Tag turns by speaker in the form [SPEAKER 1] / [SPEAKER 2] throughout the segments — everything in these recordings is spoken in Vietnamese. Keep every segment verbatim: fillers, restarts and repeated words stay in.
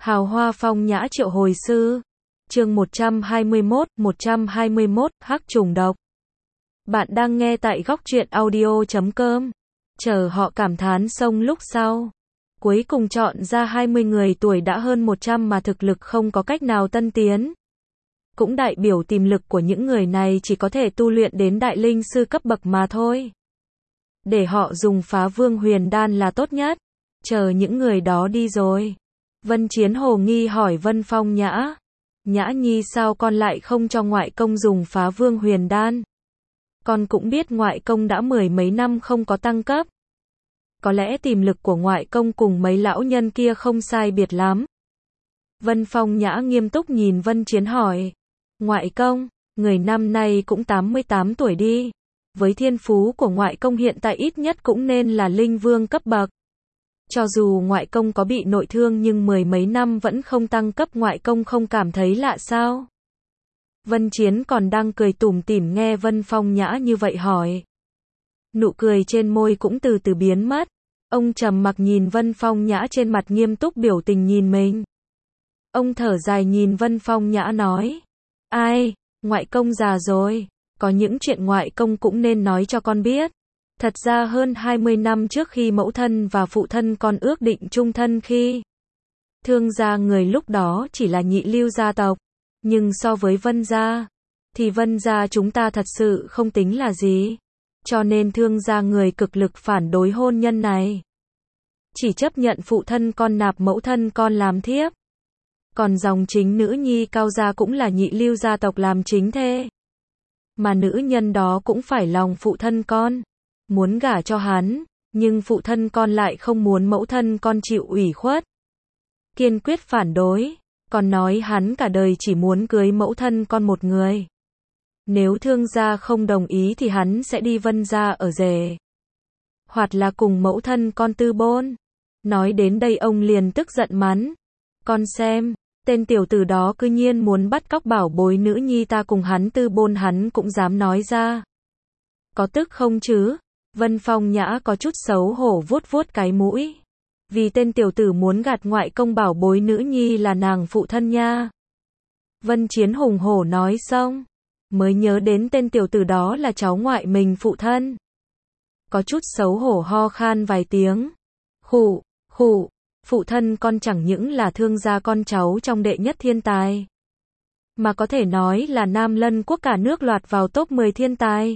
[SPEAKER 1] Hào hoa phong nhã triệu hồi sư. Chương một trăm hai mươi mốt, một trăm hai mươi mốt, hắc trùng độc. Bạn đang nghe tại góc truyện audio chấm com. Chờ họ cảm thán xong lúc sau. Cuối cùng chọn ra hai mươi người tuổi đã hơn một trăm mà thực lực không có cách nào tân tiến. Cũng đại biểu tiềm lực của những người này chỉ có thể tu luyện đến đại linh sư cấp bậc mà thôi. Để họ dùng phá vương huyền đan là tốt nhất. Chờ những người đó đi rồi. Vân Chiến hồ nghi hỏi Vân Phong Nhã. Nhã nhi sao con lại không cho ngoại công dùng phá vương huyền đan? Con cũng biết ngoại công đã mười mấy năm không có tăng cấp. Có lẽ tiềm lực của ngoại công cùng mấy lão nhân kia không sai biệt lắm. Vân Phong Nhã nghiêm túc nhìn Vân Chiến hỏi. Ngoại công, người năm nay cũng tám mươi tám tuổi đi. Với thiên phú của ngoại công hiện tại ít nhất cũng nên là linh vương cấp bậc. Cho dù ngoại công có bị nội thương nhưng mười mấy năm vẫn không tăng cấp, ngoại công không cảm thấy lạ sao? Vân Chiến còn đang cười tủm tỉm nghe Vân Phong Nhã như vậy hỏi. Nụ cười trên môi cũng từ từ biến mất. Ông trầm mặc nhìn Vân Phong Nhã trên mặt nghiêm túc biểu tình nhìn mình. Ông thở dài nhìn Vân Phong Nhã nói. Ai, ngoại công già rồi, có những chuyện ngoại công cũng nên nói cho con biết. Thật ra hơn hai mươi năm trước khi mẫu thân và phụ thân con ước định chung thân khi Thương gia người lúc đó chỉ là nhị lưu gia tộc. Nhưng so với Vân gia, thì Vân gia chúng ta thật sự không tính là gì. Cho nên Thương gia người cực lực phản đối hôn nhân này. Chỉ chấp nhận phụ thân con nạp mẫu thân con làm thiếp. Còn dòng chính nữ nhi Cao gia cũng là nhị lưu gia tộc làm chính thê. Mà nữ nhân đó cũng phải lòng phụ thân con. Muốn gả cho hắn, nhưng phụ thân con lại không muốn mẫu thân con chịu ủy khuất. Kiên quyết phản đối, còn nói hắn cả đời chỉ muốn cưới mẫu thân con một người. Nếu Thương gia không đồng ý thì hắn sẽ đi Vân gia ở rể. Hoặc là cùng mẫu thân con tư bôn. Nói đến đây ông liền tức giận mắng. Con xem, tên tiểu tử đó cư nhiên muốn bắt cóc bảo bối nữ nhi ta cùng hắn tư bôn, hắn cũng dám nói ra. Có tức không chứ? Vân Phong Nhã có chút xấu hổ vuốt vuốt cái mũi. Vì tên tiểu tử muốn gạt ngoại công bảo bối nữ nhi là nàng phụ thân nha. Vân Chiến hùng hổ nói xong, mới nhớ đến tên tiểu tử đó là cháu ngoại mình phụ thân. Có chút xấu hổ ho khan vài tiếng. Khụ, khụ, phụ thân con chẳng những là Thương gia con cháu trong đệ nhất thiên tài, mà có thể nói là Nam Lân quốc cả nước loạt vào top mười thiên tài.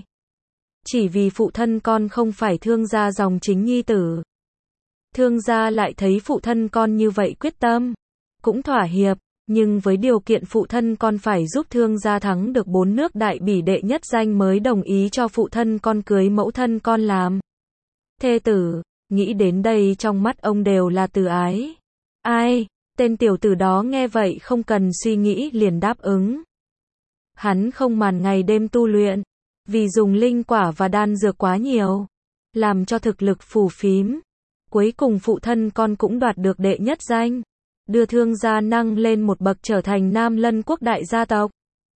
[SPEAKER 1] Chỉ vì phụ thân con không phải Thương gia dòng chính nhi tử. Thương gia lại thấy phụ thân con như vậy quyết tâm, cũng thỏa hiệp, nhưng với điều kiện phụ thân con phải giúp Thương gia thắng được bốn nước đại bỉ đệ nhất danh mới đồng ý cho phụ thân con cưới mẫu thân con làm thê tử. Nghĩ đến đây trong mắt ông đều là từ ái. Ai, tên tiểu tử đó nghe vậy không cần suy nghĩ liền đáp ứng. Hắn không màn ngày đêm tu luyện. Vì dùng linh quả và đan dược quá nhiều, làm cho thực lực phù phím. Cuối cùng phụ thân con cũng đoạt được đệ nhất danh, đưa Thương gia nâng lên một bậc trở thành Nam Lân quốc đại gia tộc.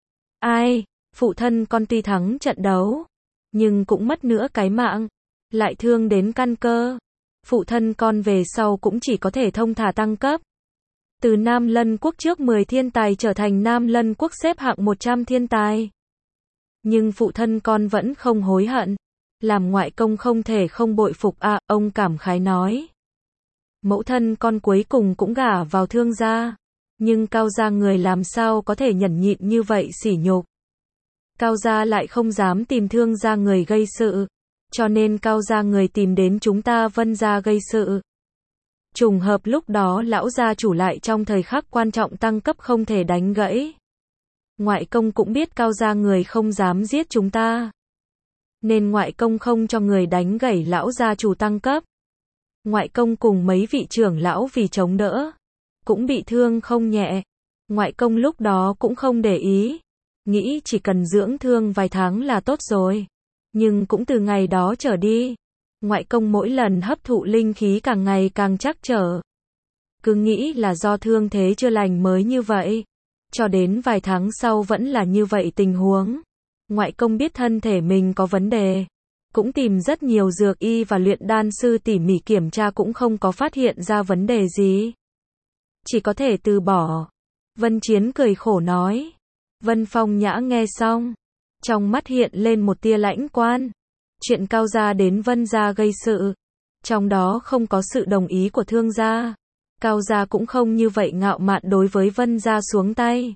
[SPEAKER 1] Ai, phụ thân con tuy thắng trận đấu, nhưng cũng mất nữa cái mạng, lại thương đến căn cơ. Phụ thân con về sau cũng chỉ có thể thông thả tăng cấp. Từ Nam Lân quốc trước mười thiên tài trở thành Nam Lân quốc xếp hạng một trăm thiên tài. Nhưng phụ thân con vẫn không hối hận. Làm ngoại công không thể không bội phục à, ông cảm khái nói. Mẫu thân con cuối cùng cũng gả vào Thương gia. Nhưng Cao gia người làm sao có thể nhẫn nhịn như vậy sỉ nhục. Cao gia lại không dám tìm Thương gia người gây sự. Cho nên Cao gia người tìm đến chúng ta Vân gia gây sự. Trùng hợp lúc đó lão gia chủ lại trong thời khắc quan trọng tăng cấp không thể đánh gãy. Ngoại công cũng biết Cao gia người không dám giết chúng ta. Nên ngoại công không cho người đánh gãy lão gia chủ tăng cấp. Ngoại công cùng mấy vị trưởng lão vì chống đỡ, cũng bị thương không nhẹ. Ngoại công lúc đó cũng không để ý. Nghĩ chỉ cần dưỡng thương vài tháng là tốt rồi. Nhưng cũng từ ngày đó trở đi, ngoại công mỗi lần hấp thụ linh khí càng ngày càng trắc trở. Cứ nghĩ là do thương thế chưa lành mới như vậy. Cho đến vài tháng sau vẫn là như vậy tình huống. Ngoại công biết thân thể mình có vấn đề. Cũng tìm rất nhiều dược y và luyện đan sư tỉ mỉ kiểm tra cũng không có phát hiện ra vấn đề gì. chỉ có thể từ bỏ. Vân Chiến cười khổ nói. Vân Phong Nhã nghe xong, trong mắt hiện lên một tia lãnh quan. Chuyện Cao gia đến Vân gia gây sự, trong đó không có sự đồng ý của Thương gia. Cao gia cũng không như vậy ngạo mạn đối với Vân gia xuống tay.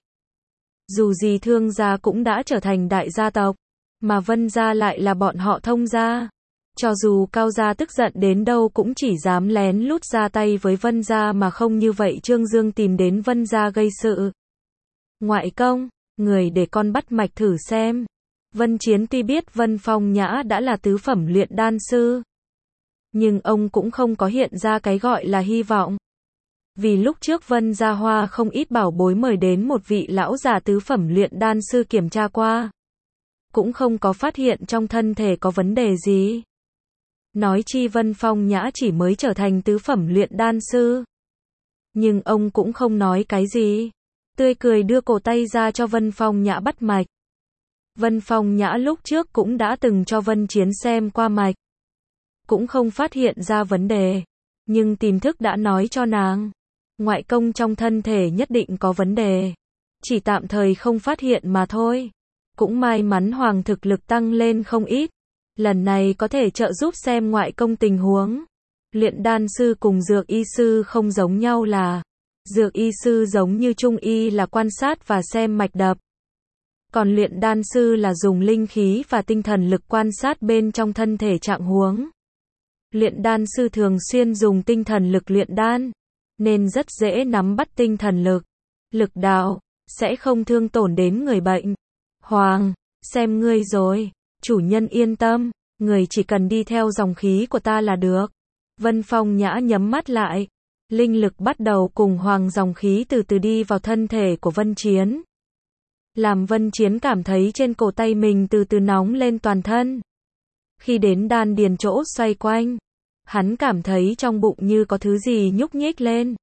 [SPEAKER 1] Dù gì Thương gia cũng đã trở thành đại gia tộc, mà Vân gia lại là bọn họ Thông gia. Cho dù Cao gia tức giận đến đâu cũng chỉ dám lén lút ra tay với Vân gia mà không như vậy Trương Dương tìm đến Vân gia gây sự. Ngoại công, người để con bắt mạch thử xem. Vân Chiến tuy biết Vân Phong Nhã đã là tứ phẩm luyện đan sư, nhưng ông cũng không có hiện ra cái gọi là hy vọng. Vì lúc trước Vân Gia Hoa không ít bảo bối mời đến một vị lão già tứ phẩm luyện đan sư kiểm tra qua, cũng không có phát hiện trong thân thể có vấn đề gì. Nói chi Vân Phong Nhã chỉ mới trở thành tứ phẩm luyện đan sư. Nhưng ông cũng không nói cái gì. Tươi cười đưa cổ tay ra cho Vân Phong Nhã bắt mạch. Vân Phong Nhã lúc trước cũng đã từng cho Vân Chiến xem qua mạch, cũng không phát hiện ra vấn đề. Nhưng tiềm thức đã nói cho nàng, ngoại công trong thân thể nhất định có vấn đề, chỉ tạm thời không phát hiện mà thôi. Cũng may mắn Hoàng thực lực tăng lên không ít, lần này có thể trợ giúp xem ngoại công tình huống. Luyện đan sư cùng dược y sư không giống nhau là, dược y sư giống như trung y là quan sát và xem mạch đập, còn luyện đan sư là dùng linh khí và tinh thần lực quan sát bên trong thân thể trạng huống. Luyện đan sư thường xuyên dùng tinh thần lực luyện đan, nên rất dễ nắm bắt tinh thần lực, lực đạo, sẽ không thương tổn đến người bệnh. Hoàng, xem ngươi rồi. Chủ nhân yên tâm, người chỉ cần đi theo dòng khí của ta là được. Vân Phong Nhã nhắm mắt lại, linh lực bắt đầu cùng Hoàng dòng khí từ từ đi vào thân thể của Vân Chiến. Làm Vân Chiến cảm thấy trên cổ tay mình từ từ nóng lên toàn thân. Khi đến đan điền chỗ xoay quanh, hắn cảm thấy trong bụng như có thứ gì nhúc nhích lên.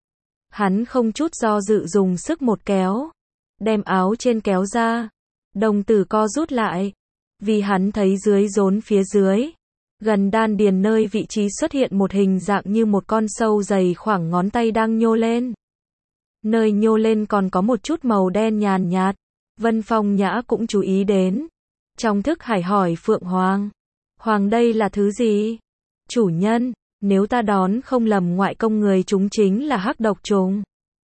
[SPEAKER 1] Hắn không chút do dự dùng sức một kéo, đem áo trên kéo ra, đồng tử co rút lại, vì hắn thấy dưới rốn phía dưới, gần đan điền nơi vị trí xuất hiện một hình dạng như một con sâu dày khoảng ngón tay đang nhô lên. Nơi nhô lên còn có một chút màu đen nhàn nhạt. Vân Phong Nhã cũng chú ý đến. Trong thức hải hỏi Phượng Hoàng, Hoàng đây là thứ gì? Chủ nhân, nếu ta đón không lầm ngoại công người chúng chính là hắc độc trùng.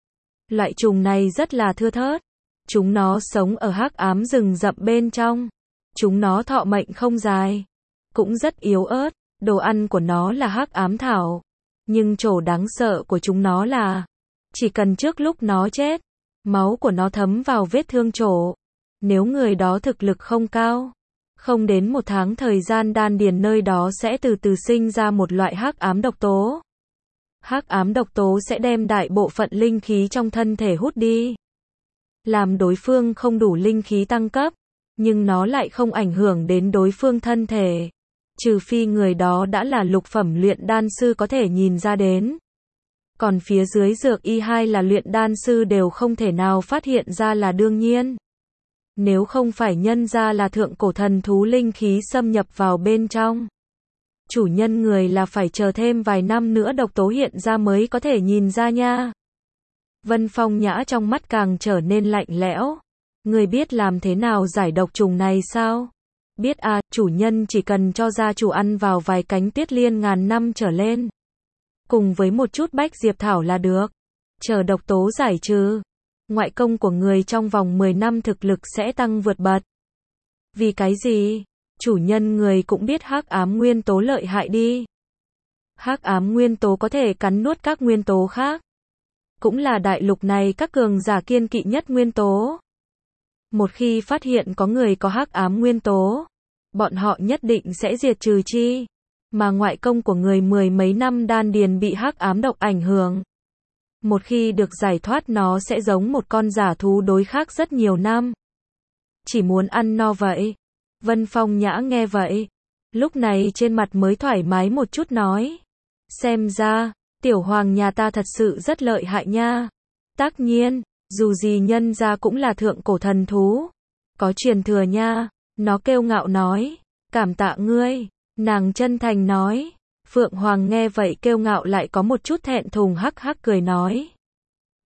[SPEAKER 1] Loại trùng này rất là thưa thớt. Chúng nó sống ở hắc ám rừng rậm bên trong. Chúng nó thọ mệnh không dài, cũng rất yếu ớt. Đồ ăn của nó là hắc ám thảo. Nhưng chỗ đáng sợ của chúng nó là, chỉ cần trước lúc nó chết, máu của nó thấm vào vết thương chỗ. Nếu người đó thực lực không cao, không đến một tháng thời gian đan điền nơi đó sẽ từ từ sinh ra một loại hắc ám độc tố. Hắc ám độc tố sẽ đem đại bộ phận linh khí trong thân thể hút đi, làm đối phương không đủ linh khí tăng cấp, nhưng nó lại không ảnh hưởng đến đối phương thân thể, trừ phi người đó đã là lục phẩm luyện đan sư có thể nhìn ra đến. Còn phía dưới dược y hai là luyện đan sư đều không thể nào phát hiện ra là đương nhiên. Nếu không phải nhân ra là thượng cổ thần thú linh khí xâm nhập vào bên trong, chủ nhân người là phải chờ thêm vài năm nữa độc tố hiện ra mới có thể nhìn ra nha. Vân Phong Nhã trong mắt càng trở nên lạnh lẽo. Người biết làm thế nào giải độc trùng này sao? Biết à, chủ nhân chỉ cần cho gia chủ ăn vào vài cánh tuyết liên ngàn năm trở lên, cùng với một chút bách diệp thảo là được. Chờ độc tố giải trừ, ngoại công của người trong vòng mười năm thực lực sẽ tăng vượt bậc. Vì cái gì? Chủ nhân người cũng biết hắc ám nguyên tố lợi hại đi. Hắc ám nguyên tố có thể cắn nuốt các nguyên tố khác, cũng là đại lục này các cường giả kiên kỵ nhất nguyên tố. Một khi phát hiện có người có hắc ám nguyên tố, bọn họ nhất định sẽ diệt trừ chi. Mà ngoại công của người mười mấy năm đan điền bị hắc ám độc ảnh hưởng, một khi được giải thoát nó sẽ giống một con giả thú đối khác rất nhiều năm, chỉ muốn ăn no vậy. Vân Phong Nhã nghe vậy, lúc này trên mặt mới thoải mái một chút nói, xem ra tiểu hoàng nhà ta thật sự rất lợi hại nha. Tất nhiên, dù gì nhân gia cũng là thượng cổ thần thú, có truyền thừa nha. Nó kiêu ngạo nói, cảm tạ ngươi. Nàng chân thành nói. Phượng Hoàng nghe vậy kiêu ngạo lại có một chút thẹn thùng hắc hắc cười nói,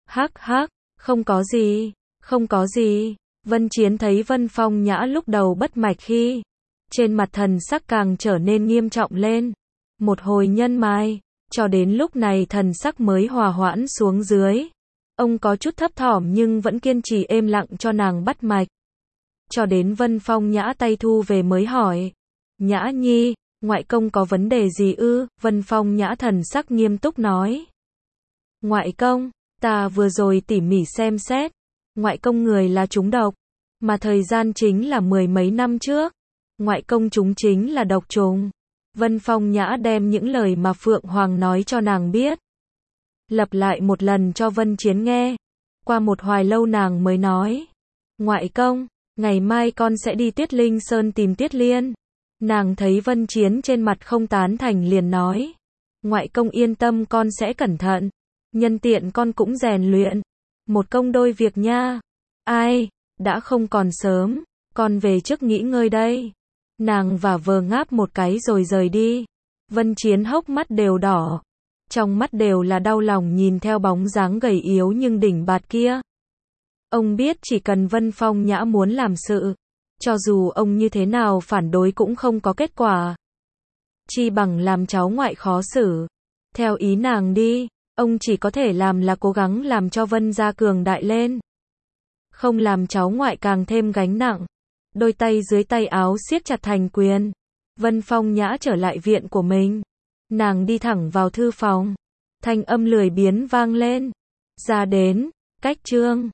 [SPEAKER 1] Hắc hắc, không có gì, không có gì. Vân Chiến thấy Vân Phong Nhã lúc đầu bất mạch khi, trên mặt thần sắc càng trở nên nghiêm trọng lên. Một hồi nhân mai, cho đến lúc này thần sắc mới hòa hoãn xuống dưới. Ông có chút thấp thỏm nhưng vẫn kiên trì êm lặng cho nàng bắt mạch. Cho đến Vân Phong Nhã tay thu về mới hỏi. Nhã nhi, ngoại công có vấn đề gì ư? Vân Phong Nhã thần sắc nghiêm túc nói. Ngoại công, ta vừa rồi tỉ mỉ xem xét. Ngoại công người là trúng độc, mà thời gian chính là mười mấy năm trước. Ngoại công chúng chính là độc trùng. Vân Phong Nhã đem những lời mà Phượng Hoàng nói cho nàng biết. Lặp lại một lần cho Vân Chiến nghe. Qua một hoài lâu nàng mới nói. Ngoại công, ngày mai con sẽ đi Tuyết Linh Sơn tìm Tuyết Liên. Nàng thấy Vân Chiến trên mặt không tán thành liền nói. Ngoại công yên tâm con sẽ cẩn thận. Nhân tiện con cũng rèn luyện. Một công đôi việc nha. Ai, đã không còn sớm, con về trước nghỉ ngơi đây. Nàng vả vờ ngáp một cái rồi rời đi. Vân Chiến hốc mắt đều đỏ. Trong mắt đều là đau lòng nhìn theo bóng dáng gầy yếu nhưng đỉnh bạt kia. Ông biết chỉ cần Vân Phong Nhã muốn làm sự, cho dù ông như thế nào phản đối cũng không có kết quả. Chi bằng làm cháu ngoại khó xử. Theo ý nàng đi, ông chỉ có thể làm là cố gắng làm cho Vân gia cường đại lên. Không làm cháu ngoại càng thêm gánh nặng. Đôi tay dưới tay áo siết chặt thành quyền. Vân Phong Nhã trở lại viện của mình. Nàng đi thẳng vào thư phòng. Thanh âm lười biếng vang lên. Ra đến, cách chương.